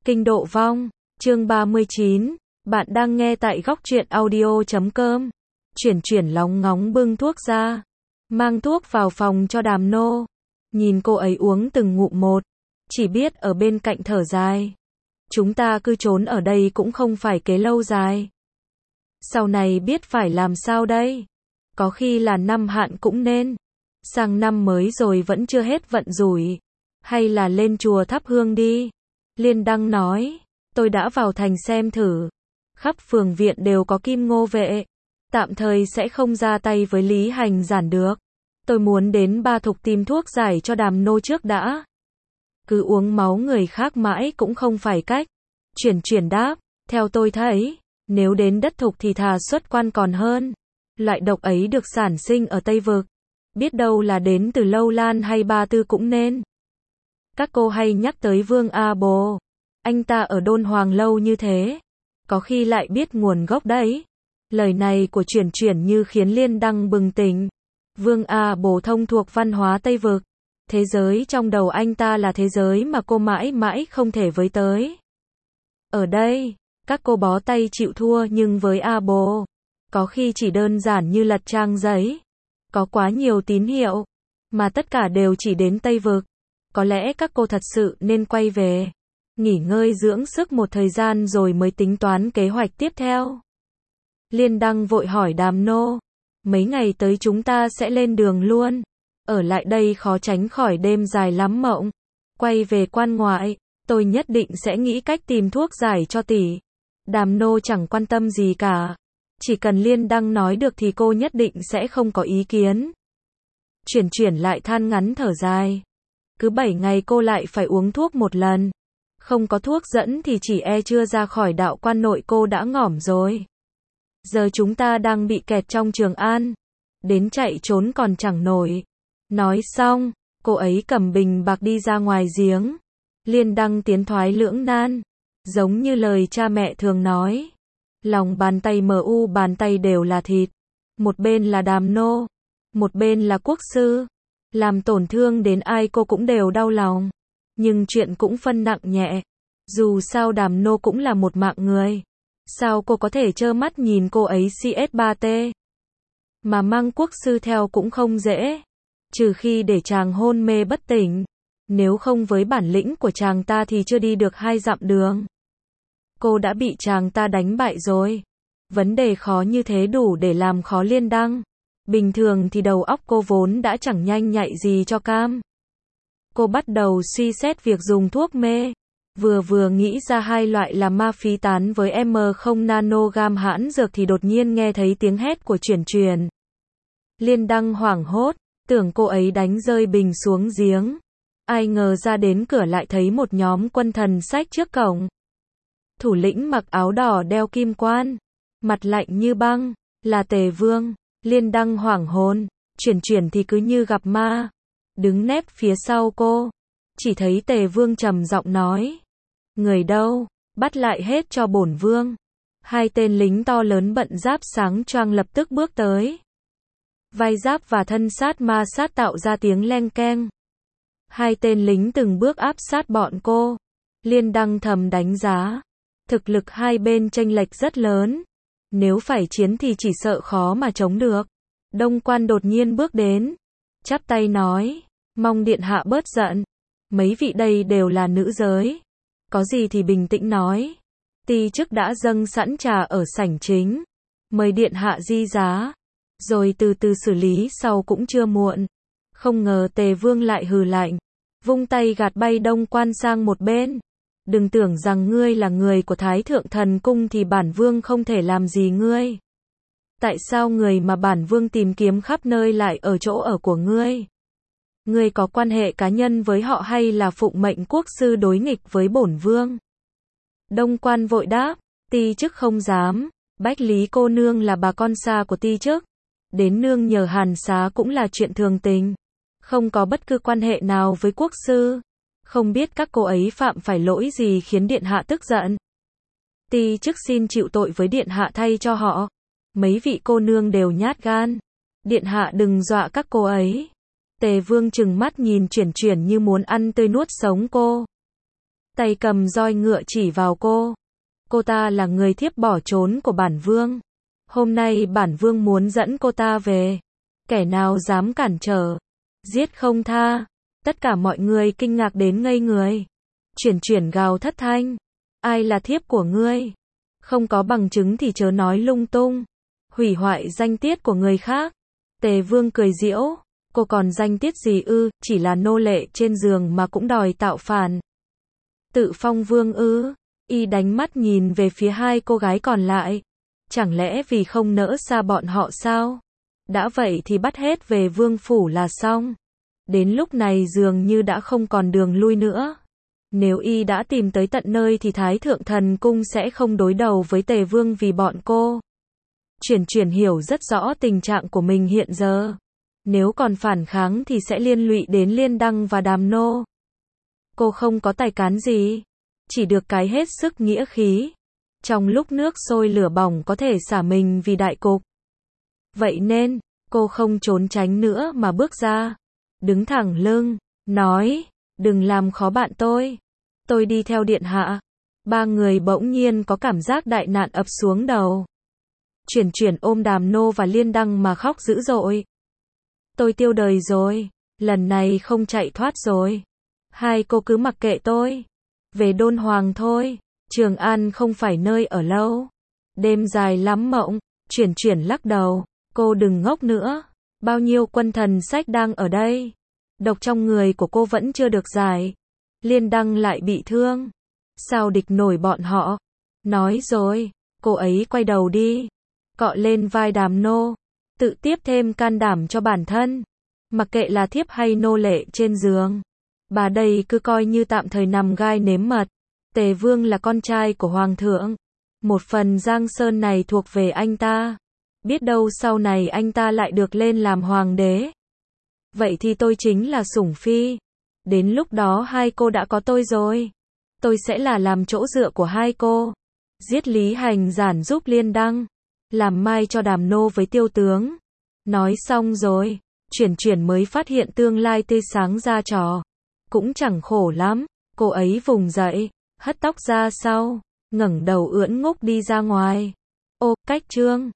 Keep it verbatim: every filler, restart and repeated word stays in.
Kinh Độ Vong, chương ba mươi chín, bạn đang nghe tại góc truyện audio chấm com. Chuyển chuyển lóng ngóng bưng thuốc ra, mang thuốc vào phòng cho Đàm Nô. Nhìn cô ấy uống từng ngụm một, chỉ biết ở bên cạnh thở dài. Chúng ta cứ trốn ở đây cũng không phải kế lâu dài. Sau này biết phải làm sao đây? Có khi là năm hạn cũng nên. Sang năm mới rồi vẫn chưa hết vận rủi. Hay là lên chùa thắp hương đi. Liên Đăng nói, tôi đã vào thành xem thử. Khắp phường viện đều có Kim Ngô vệ. Tạm thời sẽ không ra tay với Lý Hành Giản được. Tôi muốn đến Ba Thục tìm thuốc giải cho Đàm Nô trước đã. Cứ uống máu người khác mãi cũng không phải cách. Chuyển chuyển đáp, theo tôi thấy, nếu đến đất Thục thì thà xuất quan còn hơn. Loại độc ấy được sản sinh ở Tây Vực. Biết đâu là đến từ Lâu Lan hay Ba Tư cũng nên. Các cô hay nhắc tới Vương A Bồ. Anh ta ở Đôn Hoàng lâu như thế. Có khi lại biết nguồn gốc đấy. Lời này của chuyển chuyển như khiến Liên Đăng bừng tỉnh. Vương A Bồ thông thuộc văn hóa Tây Vực. Thế giới trong đầu anh ta là thế giới mà cô mãi mãi không thể với tới. Ở đây, các cô bó tay chịu thua, nhưng với A Bồ, có khi chỉ đơn giản như lật trang giấy. Có quá nhiều tín hiệu, mà tất cả đều chỉ đến Tây Vực. Có lẽ các cô thật sự nên quay về, nghỉ ngơi dưỡng sức một thời gian rồi mới tính toán kế hoạch tiếp theo. Liên Đăng vội hỏi Đàm Nô, mấy ngày tới chúng ta sẽ lên đường luôn. Ở lại đây khó tránh khỏi đêm dài lắm mộng. Quay về quan ngoại, tôi nhất định sẽ nghĩ cách tìm thuốc giải cho tỷ. Đàm Nô chẳng quan tâm gì cả. Chỉ cần Liên Đăng nói được thì cô nhất định sẽ không có ý kiến. Chuyển chuyển lại than ngắn thở dài. Cứ bảy ngày cô lại phải uống thuốc một lần. Không có thuốc dẫn thì chỉ e chưa ra khỏi đạo quan nội cô đã ngỏm rồi. Giờ chúng ta đang bị kẹt trong Trường An. Đến chạy trốn còn chẳng nổi. Nói xong, cô ấy cầm bình bạc đi ra ngoài giếng. Liên Đăng tiến thoái lưỡng nan. Giống như lời cha mẹ thường nói. Lòng bàn tay mờ u bàn tay đều là thịt. Một bên là Đàm Nô. Một bên là quốc sư. Làm tổn thương đến ai cô cũng đều đau lòng. Nhưng chuyện cũng phân nặng nhẹ. Dù sao Đàm Nô cũng là một mạng người. Sao cô có thể trơ mắt nhìn cô ấy xê ét ba tê. Mà mang quốc sư theo cũng không dễ. Trừ khi để chàng hôn mê bất tỉnh. Nếu không với bản lĩnh của chàng ta thì chưa đi được hai dặm đường. Cô đã bị chàng ta đánh bại rồi. Vấn đề khó như thế đủ để làm khó Liên Đăng. Bình thường thì đầu óc cô vốn đã chẳng nhanh nhạy gì cho cam. Cô bắt đầu suy xét việc dùng thuốc mê. Vừa vừa nghĩ ra hai loại là ma phí tán với em không nanogam hãn dược thì đột nhiên nghe thấy tiếng hét của chuyển chuyển. Liên Đăng hoảng hốt, tưởng cô ấy đánh rơi bình xuống giếng. Ai ngờ ra đến cửa lại thấy một nhóm quân thần sách trước cổng. Thủ lĩnh mặc áo đỏ đeo kim quan, mặt lạnh như băng, là Tề Vương. Liên Đăng hoảng hồn, chuyển chuyển thì cứ như gặp ma. Đứng nép phía sau cô, chỉ thấy Tề Vương trầm giọng nói. Người đâu, bắt lại hết cho bổn vương. Hai tên lính to lớn bận giáp sáng choang lập tức bước tới. Vai giáp và thân sát ma sát tạo ra tiếng leng keng. Hai tên lính từng bước áp sát bọn cô. Liên Đăng thầm đánh giá. Thực lực hai bên chênh lệch rất lớn. Nếu phải chiến thì chỉ sợ khó mà chống được. Đông Quan đột nhiên bước đến. Chắp tay nói. Mong điện hạ bớt giận. Mấy vị đây đều là nữ giới. Có gì thì bình tĩnh nói. Ti chức đã dâng sẵn trà ở sảnh chính. Mời điện hạ di giá. Rồi từ từ xử lý sau cũng chưa muộn. Không ngờ Tề Vương lại hừ lạnh. Vung tay gạt bay Đông Quan sang một bên. Đừng tưởng rằng ngươi là người của Thái Thượng Thần Cung thì bản vương không thể làm gì ngươi. Tại sao người mà bản vương tìm kiếm khắp nơi lại ở chỗ ở của ngươi? Ngươi có quan hệ cá nhân với họ hay là phụng mệnh quốc sư đối nghịch với bổn vương? Đông Quan vội đáp, ti chức không dám. Bách Lý cô nương là bà con xa của ti chức. Đến nương nhờ hàn xá cũng là chuyện thường tình. Không có bất cứ quan hệ nào với quốc sư. Không biết các cô ấy phạm phải lỗi gì khiến điện hạ tức giận. Ti chức xin chịu tội với điện hạ thay cho họ. Mấy vị cô nương đều nhát gan. Điện hạ đừng dọa các cô ấy. Tề Vương trừng mắt nhìn chuyển chuyển như muốn ăn tươi nuốt sống cô. tay cầm roi ngựa chỉ vào cô. Cô ta là người thiếp bỏ trốn của bản vương. Hôm nay bản vương muốn dẫn cô ta về. Kẻ nào dám cản trở, giết không tha. Tất cả mọi người kinh ngạc đến ngây người. Chuyển chuyển gào thất thanh. Ai là thiếp của ngươi? Không có bằng chứng thì chớ nói lung tung. Hủy hoại danh tiết của người khác. Tề Vương cười giễu. Cô còn danh tiết gì ư, chỉ là nô lệ trên giường mà cũng đòi tạo phản. Tự phong vương ư? Y đánh mắt nhìn về phía hai cô gái còn lại. Chẳng lẽ vì không nỡ xa bọn họ sao? Đã vậy thì bắt hết về vương phủ là xong. Đến lúc này dường như đã không còn đường lui nữa. Nếu y đã tìm tới tận nơi thì Thái Thượng Thần Cung sẽ không đối đầu với Tề Vương vì bọn cô. Chuyển chuyển hiểu rất rõ tình trạng của mình hiện giờ. Nếu còn phản kháng thì sẽ liên lụy đến Liên Đăng và Đàm Nô. Cô không có tài cán gì, chỉ được cái hết sức nghĩa khí. Trong lúc nước sôi lửa bỏng có thể xả mình vì đại cục. Vậy nên, cô không trốn tránh nữa mà bước ra. Đứng thẳng lưng, nói, đừng làm khó bạn tôi. Tôi đi theo điện hạ. Ba người bỗng nhiên có cảm giác đại nạn ập xuống đầu. Chuyển chuyển ôm Đàm Nô và Liên Đăng mà khóc dữ dội. Tôi tiêu đời rồi, lần này không chạy thoát rồi. Hai cô cứ mặc kệ tôi. Về Đôn Hoàng thôi, Trường An không phải nơi ở lâu. Đêm dài lắm mộng, chuyển chuyển lắc đầu. Cô đừng ngốc nữa, bao nhiêu quân thần sách đang ở đây. Độc trong người của cô vẫn chưa được giải. Liên Đăng lại bị thương. Sao địch nổi bọn họ? Nói rồi, cô ấy quay đầu đi. Cọ lên vai Đàm Nô. Tự tiếp thêm can đảm cho bản thân. Mặc kệ là thiếp hay nô lệ trên giường. Bà đây cứ coi như tạm thời nằm gai nếm mật. Tề Vương là con trai của Hoàng thượng. Một phần Giang Sơn này thuộc về anh ta. Biết đâu sau này anh ta lại được lên làm hoàng đế. Vậy thì tôi chính là sủng phi. Đến lúc đó hai cô đã có tôi rồi. Tôi sẽ là làm chỗ dựa của hai cô. Giết Lý Hành Giản giúp Liên Đăng. Làm mai cho Đàm Nô với Tiêu Tướng. Nói xong rồi, chuyển chuyển mới phát hiện tương lai tươi sáng ra trò. Cũng chẳng khổ lắm. Cô ấy vùng dậy, hất tóc ra sau, ngẩng đầu ưỡn ngúc đi ra ngoài. Ô, cách trương.